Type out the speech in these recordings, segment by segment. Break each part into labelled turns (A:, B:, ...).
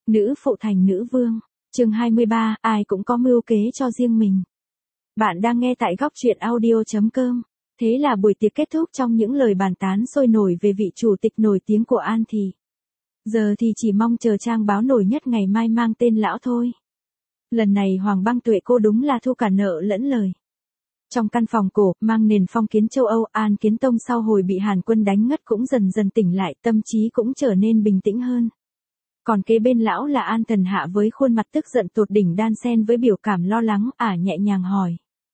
A: Nữ phụ thành nữ vương. Chương 23, ai cũng có mưu kế cho riêng mình. Bạn đang nghe tại góc truyện audio.com. Thế là buổi tiệc kết thúc trong những lời bàn tán sôi nổi về vị chủ tịch nổi tiếng của An Thị. Giờ thì chỉ mong chờ trang báo nổi nhất ngày mai mang tên lão thôi. Lần này Hoàng Băng Tuệ cô đúng là thu cả nợ lẫn lời. Trong căn phòng cổ, mang nền phong kiến châu Âu, An Kiến Tông sau hồi bị Hàn Quân đánh ngất cũng dần dần tỉnh lại, tâm trí cũng trở nên bình tĩnh hơn. Còn kế bên lão là An Thần Hạ với khuôn mặt tức giận tột đỉnh đan xen với biểu cảm lo lắng, nhẹ nhàng hỏi.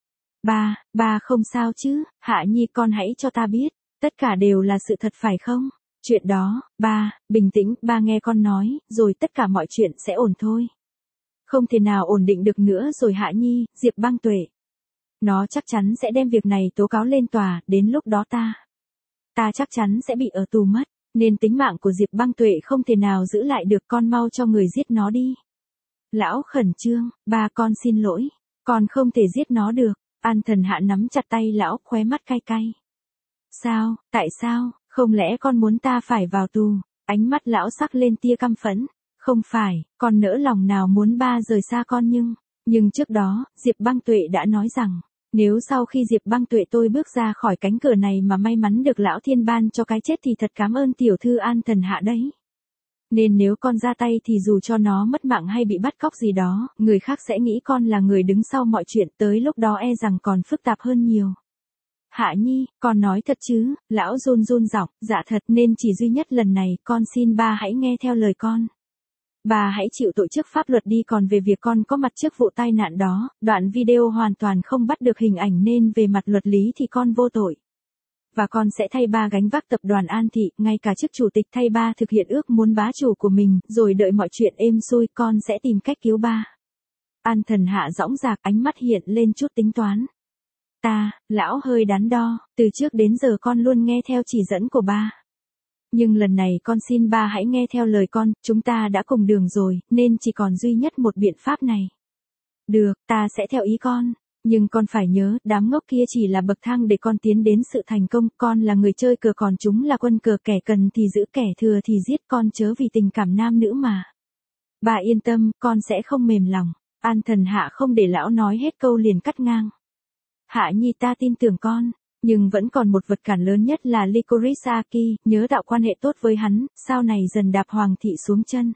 A: Ba không sao chứ, Hạ Nhi con hãy cho ta biết, tất cả đều là sự thật phải không? Chuyện đó, bình tĩnh, ba nghe con nói, rồi tất cả mọi chuyện sẽ ổn thôi. Không thể nào ổn định được nữa rồi Hạ Nhi, Diệp Băng Tuệ. Nó chắc chắn sẽ đem việc này tố cáo lên tòa, đến lúc đó ta chắc chắn sẽ bị ở tù mất, nên tính mạng của Diệp Băng Tuệ không thể nào giữ lại được, con mau cho người giết nó đi. Lão khẩn trương, ba con xin lỗi, con không thể giết nó được. An Thần Hạ nắm chặt tay lão, khóe mắt cay cay. Sao, tại sao, không lẽ con muốn ta phải vào tù? Ánh mắt lão sắc lên tia căm phẫn. Không phải, con nỡ lòng nào muốn ba rời xa con nhưng trước đó, Diệp Băng Tuệ đã nói rằng, nếu sau khi Diệp Băng Tuệ tôi bước ra khỏi cánh cửa này mà may mắn được lão thiên ban cho cái chết thì thật cảm ơn tiểu thư An Thần Hạ đấy. Nên nếu con ra tay thì dù cho nó mất mạng hay bị bắt cóc gì đó, người khác sẽ nghĩ con là người đứng sau mọi chuyện, tới lúc đó e rằng còn phức tạp hơn nhiều. Hạ Nhi, con nói thật chứ? Lão run run giọng, dạ thật, nên chỉ duy nhất lần này, con xin ba hãy nghe theo lời con. Bà hãy chịu tội trước pháp luật đi, còn về việc con có mặt trước vụ tai nạn đó, đoạn video hoàn toàn không bắt được hình ảnh nên về mặt luật lý thì con vô tội. Và con sẽ thay ba gánh vác tập đoàn An Thị, ngay cả chức chủ tịch thay ba thực hiện ước muốn bá chủ của mình, rồi đợi mọi chuyện êm xuôi con sẽ tìm cách cứu ba. An Thần Hạ dõng dạc, ánh mắt hiện lên chút tính toán. Lão hơi đắn đo, từ trước đến giờ con luôn nghe theo chỉ dẫn của ba. Nhưng lần này con xin ba hãy nghe theo lời con, chúng ta đã cùng đường rồi, nên chỉ còn duy nhất một biện pháp này. Được, ta sẽ theo ý con. Nhưng con phải nhớ, đám ngốc kia chỉ là bậc thang để con tiến đến sự thành công, con là người chơi cờ còn chúng là quân cờ, kẻ cần thì giữ kẻ thừa thì giết, con chớ vì tình cảm nam nữ mà. Bà yên tâm, con sẽ không mềm lòng. An Thần Hạ không để lão nói hết câu liền cắt ngang. Hạ Nhi ta tin tưởng con, nhưng vẫn còn một vật cản lớn nhất là Licorice Aki, nhớ tạo quan hệ tốt với hắn, sau này dần đạp Hoàng Thị xuống chân.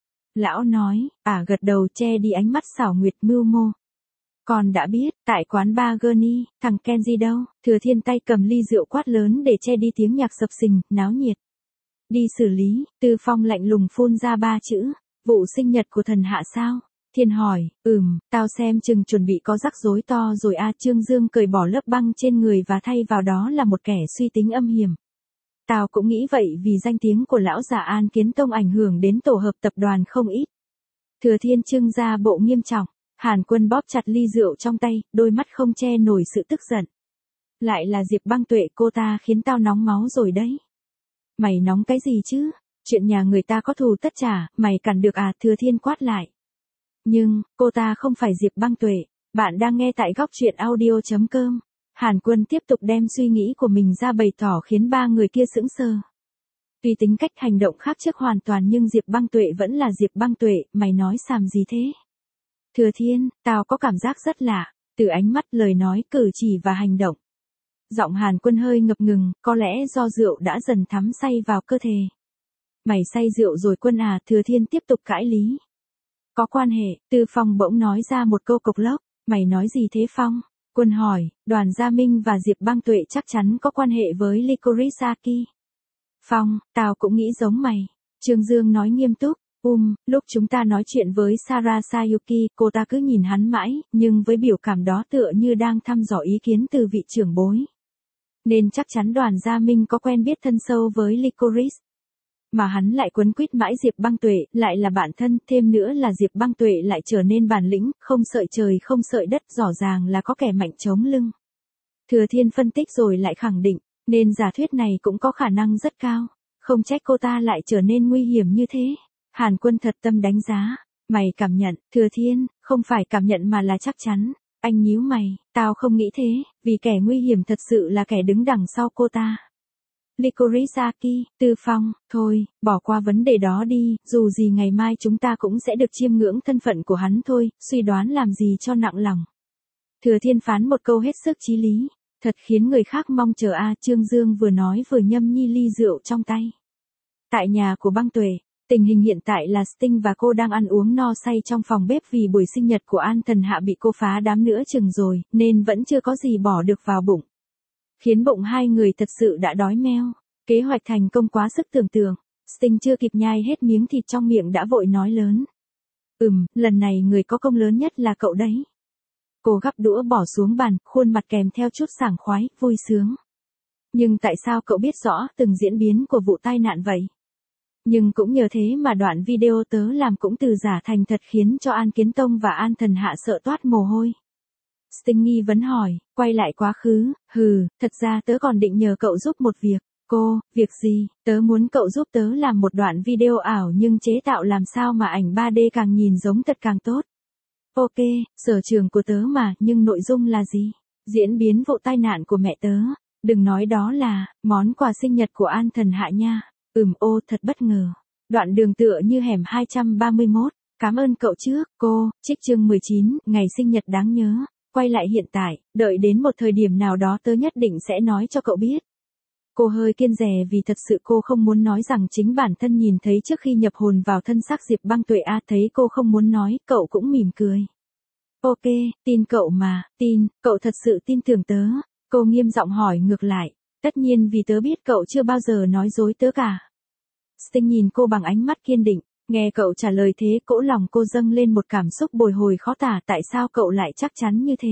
A: Lão nói, gật đầu che đi ánh mắt xảo nguyệt mưu mô. Con đã biết, tại quán bar Gurney, thằng Kenji đâu? Thừa Thiên tay cầm ly rượu quát lớn để che đi tiếng nhạc sập sình, náo nhiệt. Đi xử lý, Tư Phong lạnh lùng phun ra 3 chữ, vụ sinh nhật của thần hạ sao? Thiên hỏi, tao xem chừng chuẩn bị có rắc rối to rồi. Trương Dương cởi bỏ lớp băng trên người và thay vào đó là một kẻ suy tính âm hiểm. Tao cũng nghĩ vậy, vì danh tiếng của lão già An Kiến Tông ảnh hưởng đến tổ hợp tập đoàn không ít. Thừa Thiên trưng ra bộ nghiêm trọng. Hàn Quân bóp chặt ly rượu trong tay, đôi mắt không che nổi sự tức giận. Lại là Diệp Băng Tuệ, cô ta khiến tao nóng máu rồi đấy. Mày nóng cái gì chứ? Chuyện nhà người ta có thù tất trả, mày cản được Thừa Thiên quát lại. Nhưng, cô ta không phải Diệp Băng Tuệ. Bạn đang nghe tại góc truyện audio.com. Hàn Quân tiếp tục đem suy nghĩ của mình ra bày tỏ khiến ba người kia sững sờ. Tuy tính cách hành động khác trước hoàn toàn nhưng Diệp Băng Tuệ vẫn là Diệp Băng Tuệ, mày nói xàm gì thế? Thừa Thiên, tao có cảm giác rất lạ, từ ánh mắt, lời nói, cử chỉ và hành động. Giọng Hàn Quân hơi ngập ngừng, có lẽ do rượu đã dần thấm say vào cơ thể. Mày say rượu rồi Quân Thừa Thiên tiếp tục cãi lý. Có quan hệ, Tư Phong bỗng nói ra một câu cộc lốc, mày nói gì thế Phong? Quân hỏi, Đoàn Gia Minh và Diệp Băng Tuệ chắc chắn có quan hệ với Licorice Aki. Phong, tao cũng nghĩ giống mày. Trương Dương nói nghiêm túc. Lúc chúng ta nói chuyện với Sara Sayuki, cô ta cứ nhìn hắn mãi, nhưng với biểu cảm đó tựa như đang thăm dò ý kiến từ vị trưởng bối. Nên chắc chắn Đoàn Gia Minh có quen biết thân sâu với Licorice. Mà hắn lại quấn quýt mãi Diệp Băng Tuệ, lại là bạn thân, thêm nữa là Diệp Băng Tuệ lại trở nên bản lĩnh, không sợ trời không sợ đất, rõ ràng là có kẻ mạnh chống lưng. Thừa Thiên phân tích rồi lại khẳng định, nên giả thuyết này cũng có khả năng rất cao. Không trách cô ta lại trở nên nguy hiểm như thế. Hàn Quân thật tâm đánh giá. Mày cảm nhận, Thừa Thiên, không phải cảm nhận mà là chắc chắn. Anh nhíu mày, tao không nghĩ thế, vì kẻ nguy hiểm thật sự là kẻ đứng đằng sau cô ta. Likorisaki, Tư Phong, thôi, bỏ qua vấn đề đó đi, dù gì ngày mai chúng ta cũng sẽ được chiêm ngưỡng thân phận của hắn thôi, suy đoán làm gì cho nặng lòng. Thừa Thiên phán một câu hết sức chí lý, thật khiến người khác mong chờ a. Trương Dương vừa nói vừa nhâm nhi ly rượu trong tay. Tại nhà của Băng Tuệ, tình hình hiện tại là Sting và cô đang ăn uống no say trong phòng bếp vì buổi sinh nhật của An Thần Hạ bị cô phá đám nữa chừng rồi, nên vẫn chưa có gì bỏ được vào bụng. Khiến bụng hai người thật sự đã đói meo. Kế hoạch thành công quá sức tưởng tượng. Sting chưa kịp nhai hết miếng thịt trong miệng đã vội nói lớn. Lần này người có công lớn nhất là cậu đấy. Cô gắp đũa bỏ xuống bàn, khuôn mặt kèm theo chút sảng khoái, vui sướng. Nhưng tại sao cậu biết rõ từng diễn biến của vụ tai nạn vậy? Nhưng cũng nhờ thế mà đoạn video tớ làm cũng từ giả thành thật khiến cho An Kiến Tông và An Thần Hạ sợ toát mồ hôi. Sting nghi vấn hỏi, quay lại quá khứ, thật ra tớ còn định nhờ cậu giúp một việc. Cô, việc gì? Tớ muốn cậu giúp tớ làm một đoạn video ảo nhưng chế tạo làm sao mà ảnh 3D càng nhìn giống thật càng tốt. Ok, sở trường của tớ mà, nhưng nội dung là gì? Diễn biến vụ tai nạn của mẹ tớ. Đừng nói đó là món quà sinh nhật của An Thần Hạ nha. Ô thật bất ngờ. Đoạn đường tựa như hẻm 231. Cảm ơn cậu trước, cô. Trích chương 19, ngày sinh nhật đáng nhớ. Quay lại hiện tại, đợi đến một thời điểm nào đó tớ nhất định sẽ nói cho cậu biết. Cô hơi kiêng dè vì thật sự cô không muốn nói rằng chính bản thân nhìn thấy trước khi nhập hồn vào thân xác Diệp Băng Tuệ a. Thấy cô không muốn nói, cậu cũng mỉm cười. Ok, tin cậu mà, tin, cậu thật sự tin tưởng tớ. Cô nghiêm giọng hỏi ngược lại, tất nhiên vì tớ biết cậu chưa bao giờ nói dối tớ cả. Sting nhìn cô bằng ánh mắt kiên định, nghe cậu trả lời thế cỗ lòng cô dâng lên một cảm xúc bồi hồi khó tả. Tại sao cậu lại chắc chắn như thế?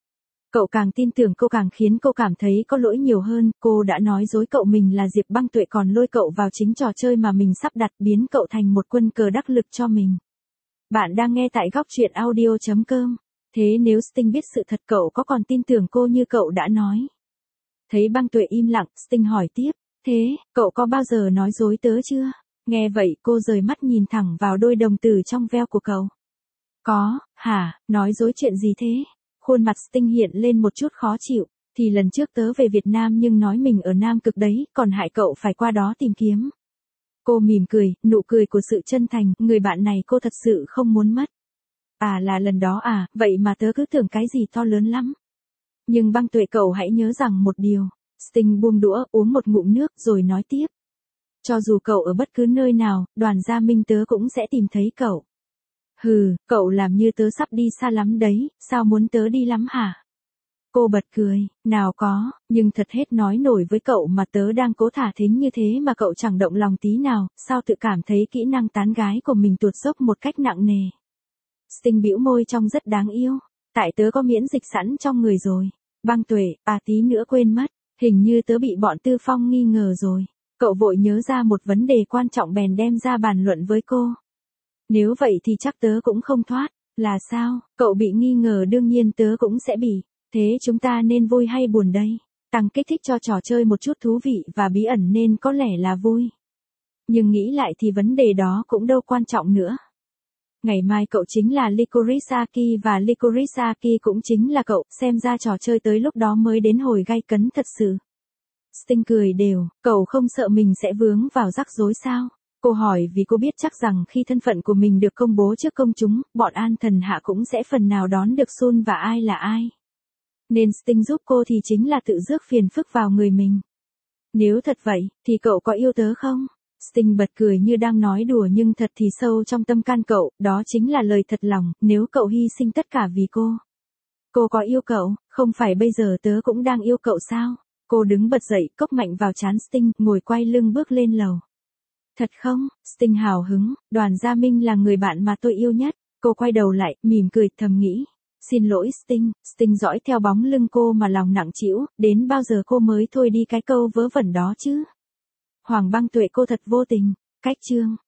A: Cậu càng tin tưởng cô càng khiến cô cảm thấy có lỗi nhiều hơn. Cô đã nói dối cậu mình là Diệp Băng Tuệ còn lôi cậu vào chính trò chơi mà mình sắp đặt, biến cậu thành một quân cờ đắc lực cho mình. Bạn đang nghe tại góc truyện audio.com. Thế nếu Sting biết sự thật cậu có còn tin tưởng cô như cậu đã nói? Thấy Băng Tuệ im lặng, Sting hỏi tiếp. Thế, cậu có bao giờ nói dối tớ chưa? Nghe vậy cô rời mắt nhìn thẳng vào đôi đồng tử trong veo của cậu. Có, hả, nói dối chuyện gì thế? Khuôn mặt Sting hiện lên một chút khó chịu. Thì lần trước tớ về Việt Nam nhưng nói mình ở Nam Cực đấy, còn hại cậu phải qua đó tìm kiếm. Cô mỉm cười, nụ cười của sự chân thành, người bạn này cô thật sự không muốn mất. À là lần đó à, vậy mà tớ cứ tưởng cái gì to lớn lắm. Nhưng Băng Tuệ cậu hãy nhớ rằng một điều. Sting buông đũa, uống một ngụm nước rồi nói tiếp. Cho dù cậu ở bất cứ nơi nào, Đoàn Gia Minh tớ cũng sẽ tìm thấy cậu. Cậu làm như tớ sắp đi xa lắm đấy, sao muốn tớ đi lắm hả? Cô bật cười, nào có, nhưng thật hết nói nổi với cậu mà tớ đang cố thả thính như thế mà cậu chẳng động lòng tí nào, sao tự cảm thấy kỹ năng tán gái của mình tuột dốc một cách nặng nề. Sting bĩu môi trông rất đáng yêu, tại tớ có miễn dịch sẵn trong người rồi. Băng Tuệ, tí nữa quên mất, hình như tớ bị bọn Tư Phong nghi ngờ rồi. Cậu vội nhớ ra một vấn đề quan trọng bèn đem ra bàn luận với cô. Nếu vậy thì chắc tớ cũng không thoát. Là sao? Cậu bị nghi ngờ đương nhiên tớ cũng sẽ bị. Thế chúng ta nên vui hay buồn đây? Tăng kích thích cho trò chơi một chút thú vị và bí ẩn nên có lẽ là vui. Nhưng nghĩ lại thì vấn đề đó cũng đâu quan trọng nữa. Ngày mai cậu chính là Likorisaki và Likorisaki cũng chính là cậu, xem ra trò chơi tới lúc đó mới đến hồi gay cấn thật sự. Sting cười đều, cậu không sợ mình sẽ vướng vào rắc rối sao? Cô hỏi vì cô biết chắc rằng khi thân phận của mình được công bố trước công chúng, bọn An Thần Hạ cũng sẽ phần nào đón được Sun và ai là ai. Nên Sting giúp cô thì chính là tự rước phiền phức vào người mình. Nếu thật vậy, thì cậu có yêu tớ không? Sting bật cười như đang nói đùa nhưng thật thì sâu trong tâm can cậu, đó chính là lời thật lòng, nếu cậu hy sinh tất cả vì cô. Cô có yêu cậu, không phải bây giờ tớ cũng đang yêu cậu sao? Cô đứng bật dậy, cốc mạnh vào trán Sting, ngồi quay lưng bước lên lầu. Thật không? Sting hào hứng, Đoàn Gia Minh là người bạn mà tôi yêu nhất. Cô quay đầu lại, mỉm cười, thầm nghĩ. Xin lỗi Sting. Sting dõi theo bóng lưng cô mà lòng nặng trĩu, đến bao giờ cô mới thôi đi cái câu vớ vẩn đó chứ? Hoàng Băng Tuệ cô thật vô tình. Cách chương.